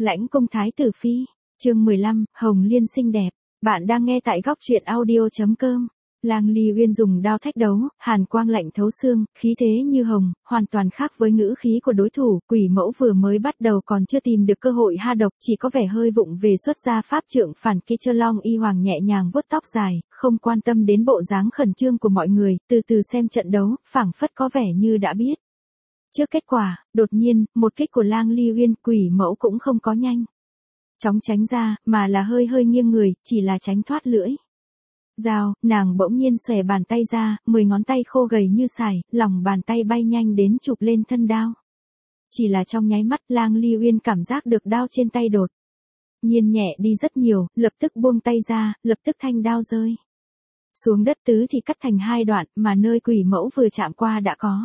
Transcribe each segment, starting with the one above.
Lãnh cung thái tử phi, chương 15, Hồng Liên xinh đẹp. Bạn đang nghe tại góc truyện audio.com. Lang Ly Uyên dùng đao thách đấu, hàn quang lạnh thấu xương, khí thế như hồng, hoàn toàn khác với ngữ khí của đối thủ. Quỷ mẫu vừa mới bắt đầu còn chưa tìm được cơ hội ha độc, chỉ có vẻ hơi vụng về xuất ra pháp trượng phản kích. Cho Long Y Hoàng nhẹ nhàng vuốt tóc dài, không quan tâm đến bộ dáng khẩn trương của mọi người, từ từ xem trận đấu, phảng phất có vẻ như đã biết. Trước kết quả, đột nhiên, một kích của Lang Ly Uyên, quỷ mẫu cũng không có nhanh chóng tránh ra, mà là hơi hơi nghiêng người, chỉ là tránh thoát lưỡi dao. Nàng bỗng nhiên xòe bàn tay ra, 10 ngón tay khô gầy như sải, lòng bàn tay bay nhanh đến chụp lên thân đao. Chỉ là trong nháy mắt, Lang Ly Uyên cảm giác được đao trên tay đột nhiên nhẹ đi rất nhiều, lập tức buông tay ra, lập tức thanh đao rơi xuống đất, tứ thì cắt thành hai đoạn, mà nơi quỷ mẫu vừa chạm qua đã có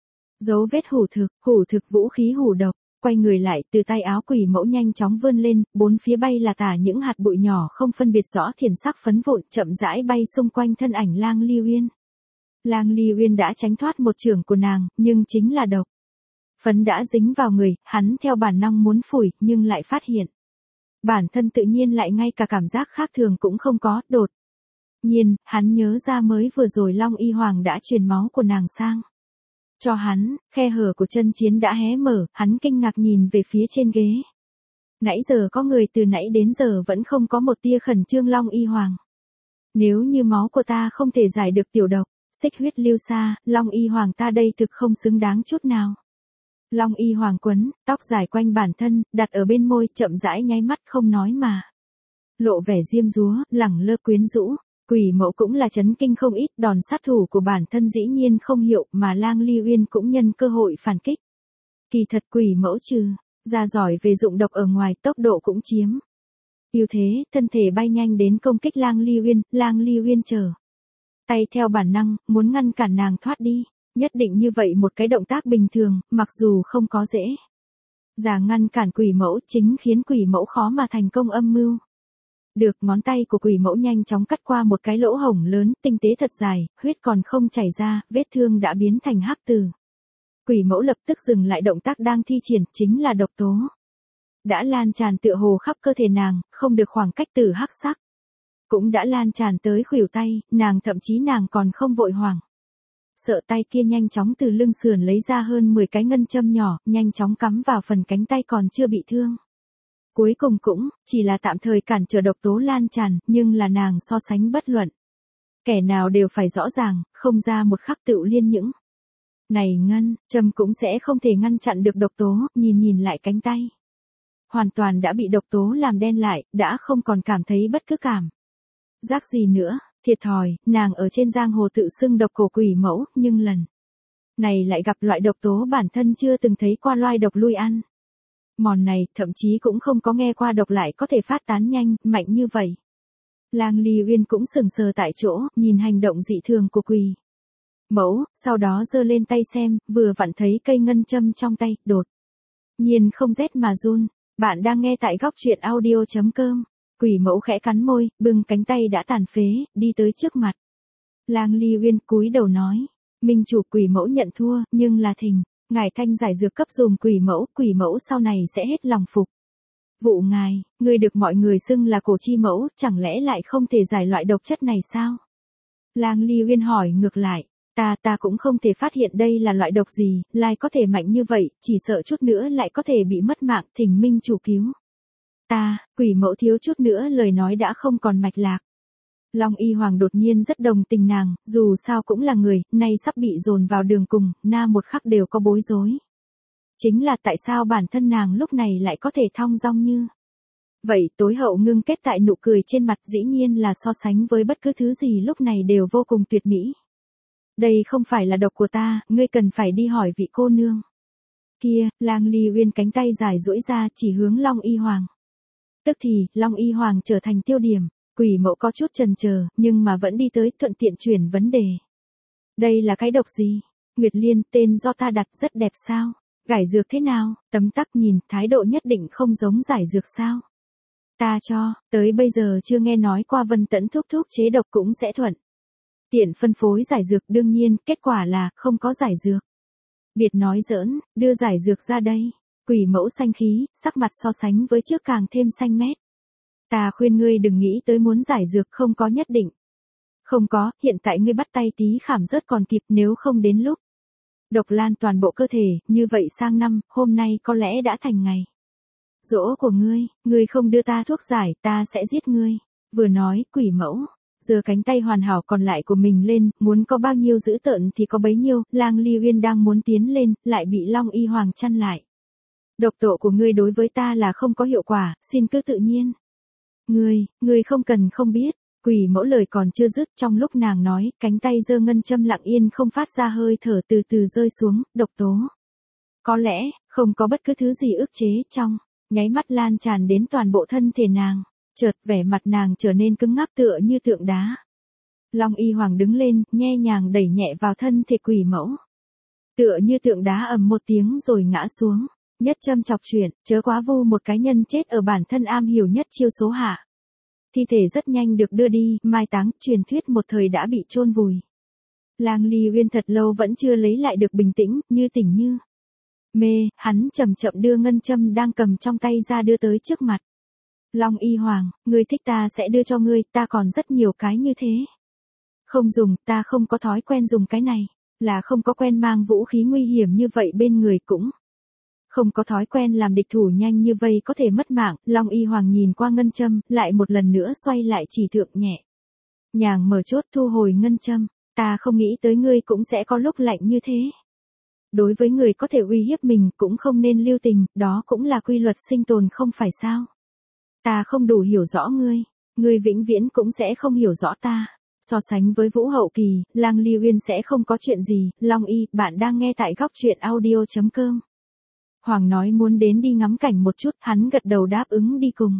dấu vết hủ thực vũ khí hủ độc. Quay người lại, từ tay áo quỷ mẫu nhanh chóng vươn lên, bốn phía bay là tả những hạt bụi nhỏ không phân biệt rõ thiền sắc phấn vụn, chậm rãi bay xung quanh thân ảnh Lang Ly Uyên. Lang Ly Uyên đã tránh thoát một chưởng của nàng, nhưng chính là độc phấn đã dính vào người, hắn theo bản năng muốn phủi, nhưng lại phát hiện bản thân tự nhiên lại ngay cả cảm giác khác thường cũng không có. Đột nhiên, hắn nhớ ra mới vừa rồi Long Y Hoàng đã truyền máu của nàng sang cho hắn. Khe hở của chân chiến đã hé mở, hắn kinh ngạc nhìn về phía trên ghế. Nãy giờ có người, từ nãy đến giờ vẫn không có một tia khẩn trương. Long Y Hoàng, nếu như máu của ta không thể giải được tiểu độc, xích huyết lưu xa, Long Y Hoàng ta đây thực không xứng đáng chút nào. Long Y Hoàng quấn tóc dài quanh bản thân, đặt ở bên môi, chậm rãi nháy mắt không nói mà lộ vẻ diêm dúa, lẳng lơ quyến rũ. Quỷ mẫu cũng là chấn kinh không ít, đòn sát thủ của bản thân dĩ nhiên không hiệu, mà Lang Ly Uyên cũng nhân cơ hội phản kích. Kỳ thật quỷ mẫu trừ ra giỏi về dụng độc ở ngoài, tốc độ cũng chiếm ưu thế, thân thể bay nhanh đến công kích Lang Ly Uyên. Lang Ly Uyên trở tay theo bản năng, muốn ngăn cản nàng thoát đi. Nhất định như vậy một cái động tác bình thường, mặc dù không có dễ dàng ngăn cản quỷ mẫu, chính khiến quỷ mẫu khó mà thành công âm mưu được. Ngón tay của quỷ mẫu nhanh chóng cắt qua một cái lỗ hổng lớn, tinh tế thật dài, huyết còn không chảy ra, vết thương đã biến thành hắc từ. Quỷ mẫu lập tức dừng lại động tác đang thi triển, chính là độc tố đã lan tràn tựa hồ khắp cơ thể nàng, không được khoảng cách từ hắc sắc cũng đã lan tràn tới khuỷu tay. Nàng thậm chí còn không vội hoảng sợ, tay kia nhanh chóng từ lưng sườn lấy ra hơn 10 cái ngân châm nhỏ, nhanh chóng cắm vào phần cánh tay còn chưa bị thương. Cuối cùng cũng chỉ là tạm thời cản trở độc tố lan tràn, nhưng là nàng so sánh bất luận kẻ nào đều phải rõ ràng, không ra một khắc tựu liên những này ngân châm cũng sẽ không thể ngăn chặn được độc tố. Nhìn lại cánh tay, hoàn toàn đã bị độc tố làm đen lại, đã không còn cảm thấy bất cứ cảm giác gì nữa. Thiệt thòi, nàng ở trên giang hồ tự xưng độc cổ quỷ mẫu, nhưng lần này lại gặp loại độc tố bản thân chưa từng thấy qua. Loài độc lui ăn mòn này, thậm chí cũng không có nghe qua độc lại có thể phát tán nhanh, mạnh như vậy. Lang Ly Uyên cũng sững sờ tại chỗ, nhìn hành động dị thường của quỷ mẫu, sau đó giơ lên tay xem, vừa vặn thấy cây ngân châm trong tay, đột nhiên không rét mà run. Bạn đang nghe tại góc truyện audio.com. Quỷ mẫu khẽ cắn môi, bưng cánh tay đã tàn phế, đi tới trước mặt Lang Ly Uyên, cúi đầu nói: Minh chủ. Quỷ mẫu nhận thua, nhưng là thỉnh ngài thanh giải dược cấp dùm quỷ mẫu sau này sẽ hết lòng phục vụ ngài. Người được mọi người xưng là cổ chi mẫu, chẳng lẽ lại không thể giải loại độc chất này sao? Lang Ly Uyên hỏi ngược lại: Ta cũng không thể phát hiện đây là loại độc gì, lại có thể mạnh như vậy, chỉ sợ chút nữa lại có thể bị mất mạng, thỉnh Minh chủ cứu ta. Quỷ mẫu thiếu chút nữa lời nói đã không còn mạch lạc. Long Y Hoàng đột nhiên rất đồng tình nàng, dù sao cũng là người, nay sắp bị dồn vào đường cùng, một khắc đều có bối rối. Chính là tại sao bản thân nàng lúc này lại có thể thong dong như vậy. Tối hậu ngưng kết tại nụ cười trên mặt, dĩ nhiên là so sánh với bất cứ thứ gì lúc này đều vô cùng tuyệt mỹ. Đây không phải là độc của ta, ngươi cần phải đi hỏi vị cô nương kia. Lang Ly Uyên cánh tay dài duỗi ra, chỉ hướng Long Y Hoàng. Tức thì, Long Y Hoàng trở thành tiêu điểm. Quỷ mẫu có chút chần chờ, nhưng mà vẫn đi tới, thuận tiện chuyển vấn đề. Đây là cái độc gì? Nguyệt Liên, tên do ta đặt, rất đẹp sao? Giải dược thế nào? Tấm tắc nhìn, thái độ nhất định không giống giải dược sao? Ta cho, tới bây giờ chưa nghe nói qua Vân Tẫn thuốc chế độc cũng sẽ thuận tiện phân phối giải dược, đương nhiên, kết quả là không có giải dược. Biệt nói giỡn, đưa giải dược ra đây. Quỷ mẫu xanh khí, sắc mặt so sánh với trước càng thêm xanh mét. Ta khuyên ngươi đừng nghĩ tới muốn giải dược, không có nhất định. Không có, hiện tại ngươi bắt tay tí khảm rớt còn kịp, nếu không đến lúc độc lan toàn bộ cơ thể, như vậy sang năm, hôm nay có lẽ đã thành ngày giỗ của ngươi không đưa ta thuốc giải, ta sẽ giết ngươi. Vừa nói, quỷ mẫu giơ cánh tay hoàn hảo còn lại của mình lên, muốn có bao nhiêu dữ tợn thì có bấy nhiêu. Lang Ly Uyên đang muốn tiến lên, lại bị Long Y Hoàng chặn lại. Độc tộ của ngươi đối với ta là không có hiệu quả, xin cứ tự nhiên. Ngươi không cần không biết. Quỷ mẫu lời còn chưa dứt, trong lúc nàng nói, cánh tay giơ ngân châm lặng yên không phát ra hơi thở từ từ rơi xuống, độc tố. Có lẽ, không có bất cứ thứ gì ức chế trong, nháy mắt lan tràn đến toàn bộ thân thể nàng. Chợt vẻ mặt nàng trở nên cứng ngắc tựa như tượng đá. Long Y Hoàng đứng lên, nhẹ nhàng đẩy nhẹ vào thân thể quỷ mẫu. Tựa như tượng đá ầm một tiếng rồi ngã xuống. Nhất châm chọc chuyện, chớ quá vu một cái nhân chết ở bản thân am hiểu nhất chiêu số hạ. Thi thể rất nhanh được đưa đi, mai táng, truyền thuyết một thời đã bị chôn vùi. Lang Ly Uyên thật lâu vẫn chưa lấy lại được bình tĩnh, như tỉnh như mê, hắn chậm chậm đưa ngân châm đang cầm trong tay ra đưa tới trước mặt. Long Y Hoàng, ngươi thích ta sẽ đưa cho ngươi, ta còn rất nhiều cái như thế. Không dùng, ta không có thói quen dùng cái này, là không có quen mang vũ khí nguy hiểm như vậy bên người cũng. Không có thói quen làm địch thủ nhanh như vây có thể mất mạng. Long Y Hoàng nhìn qua ngân châm, lại một lần nữa xoay lại chỉ thượng nhẹ nhàng mở chốt thu hồi ngân châm. Ta không nghĩ tới ngươi cũng sẽ có lúc lạnh như thế. Đối với người có thể uy hiếp mình cũng không nên lưu tình, đó cũng là quy luật sinh tồn không phải sao. Ta không đủ hiểu rõ ngươi vĩnh viễn cũng sẽ không hiểu rõ ta. So sánh với Vũ Hậu Kỳ, Lang Ly Uyên sẽ không có chuyện gì. Long Y, bạn đang nghe tại góc truyện audio.com. Hoàng nói muốn đến đi ngắm cảnh một chút, hắn gật đầu đáp ứng đi cùng.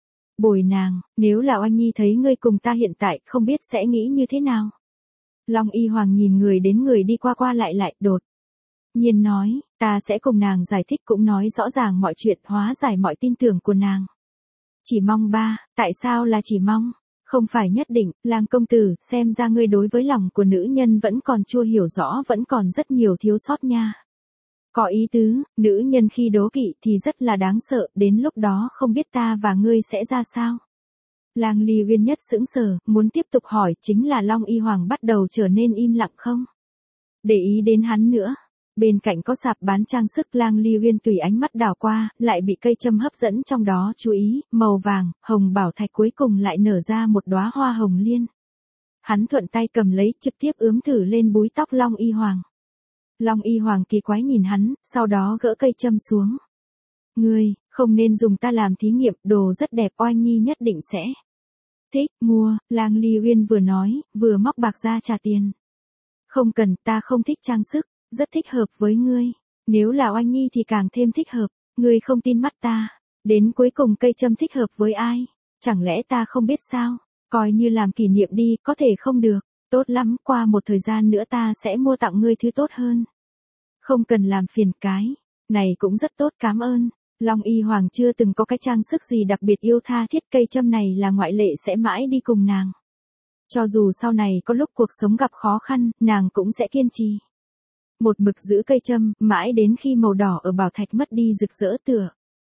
Bồi nàng, nếu là Oanh Nhi thấy ngươi cùng ta hiện tại, không biết sẽ nghĩ như thế nào. Long Y Hoàng nhìn người đến người đi qua qua lại, đột nhiên nói, ta sẽ cùng nàng giải thích cũng nói rõ ràng mọi chuyện, hóa giải mọi tin tưởng của nàng. Chỉ mong tại sao là chỉ mong? Không phải nhất định, Lang công tử, xem ra ngươi đối với lòng của nữ nhân vẫn còn chưa hiểu rõ, vẫn còn rất nhiều thiếu sót nha. Có ý tứ, nữ nhân khi đố kỵ thì rất là đáng sợ, đến lúc đó không biết ta và ngươi sẽ ra sao. Lang Ly Uyên nhất sững sờ, muốn tiếp tục hỏi, chính là Long Y Hoàng bắt đầu trở nên im lặng không để ý đến hắn nữa. Bên cạnh có sạp bán trang sức, Lang Ly Uyên tùy ánh mắt đảo qua, lại bị cây châm hấp dẫn trong đó chú ý, màu vàng, hồng bảo thạch cuối cùng lại nở ra một đóa hoa hồng liên. Hắn thuận tay cầm lấy, trực tiếp ướm thử lên búi tóc Long Y Hoàng. Long Y Hoàng kỳ quái nhìn hắn, sau đó gỡ cây châm xuống. Ngươi, không nên dùng ta làm thí nghiệm, đồ rất đẹp, Oanh Nhi nhất định sẽ thích, mua. Lang Ly Uyên vừa nói, vừa móc bạc ra trả tiền. Không cần, ta không thích trang sức, rất thích hợp với ngươi. Nếu là Oanh Nhi thì càng thêm thích hợp, ngươi không tin mắt ta. Đến cuối cùng cây châm thích hợp với ai? Chẳng lẽ ta không biết sao? Coi như làm kỷ niệm đi, có thể không được. Tốt lắm, qua một thời gian nữa ta sẽ mua tặng ngươi thứ tốt hơn. Không cần làm phiền, cái này cũng rất tốt, cảm ơn. Long Y Hoàng chưa từng có cái trang sức gì đặc biệt yêu tha thiết, cây châm này là ngoại lệ, sẽ mãi đi cùng nàng. Cho dù sau này có lúc cuộc sống gặp khó khăn, nàng cũng sẽ kiên trì. Một mực giữ cây châm, mãi đến khi màu đỏ ở bảo thạch mất đi rực rỡ tựa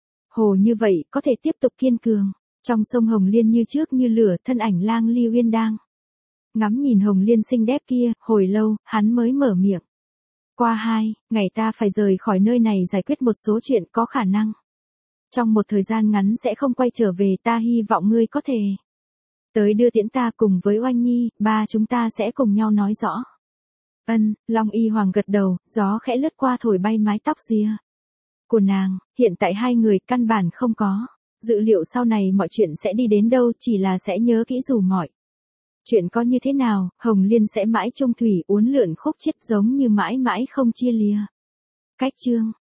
hồ như vậy, có thể tiếp tục kiên cường. Trong sông Hồng Liên như trước như lửa, thân ảnh Lang Ly Uyên đang ngắm nhìn Hồng Liên xinh đẹp kia, hồi lâu, hắn mới mở miệng. Qua 2 ngày ta phải rời khỏi nơi này giải quyết một số chuyện, có khả năng trong một thời gian ngắn sẽ không quay trở về, ta hy vọng ngươi có thể tới đưa tiễn ta cùng với Oanh Nhi, chúng ta sẽ cùng nhau nói rõ. Ân, Long Y Hoàng gật đầu, gió khẽ lướt qua thổi bay mái tóc ria của nàng, hiện tại hai người căn bản không có dự liệu sau này mọi chuyện sẽ đi đến đâu, chỉ là sẽ nhớ kỹ dù mọi chuyện có như thế nào, Hồng Liên sẽ mãi chung thủy uốn lượn khúc chiết giống như mãi mãi không chia lìa. Cách chương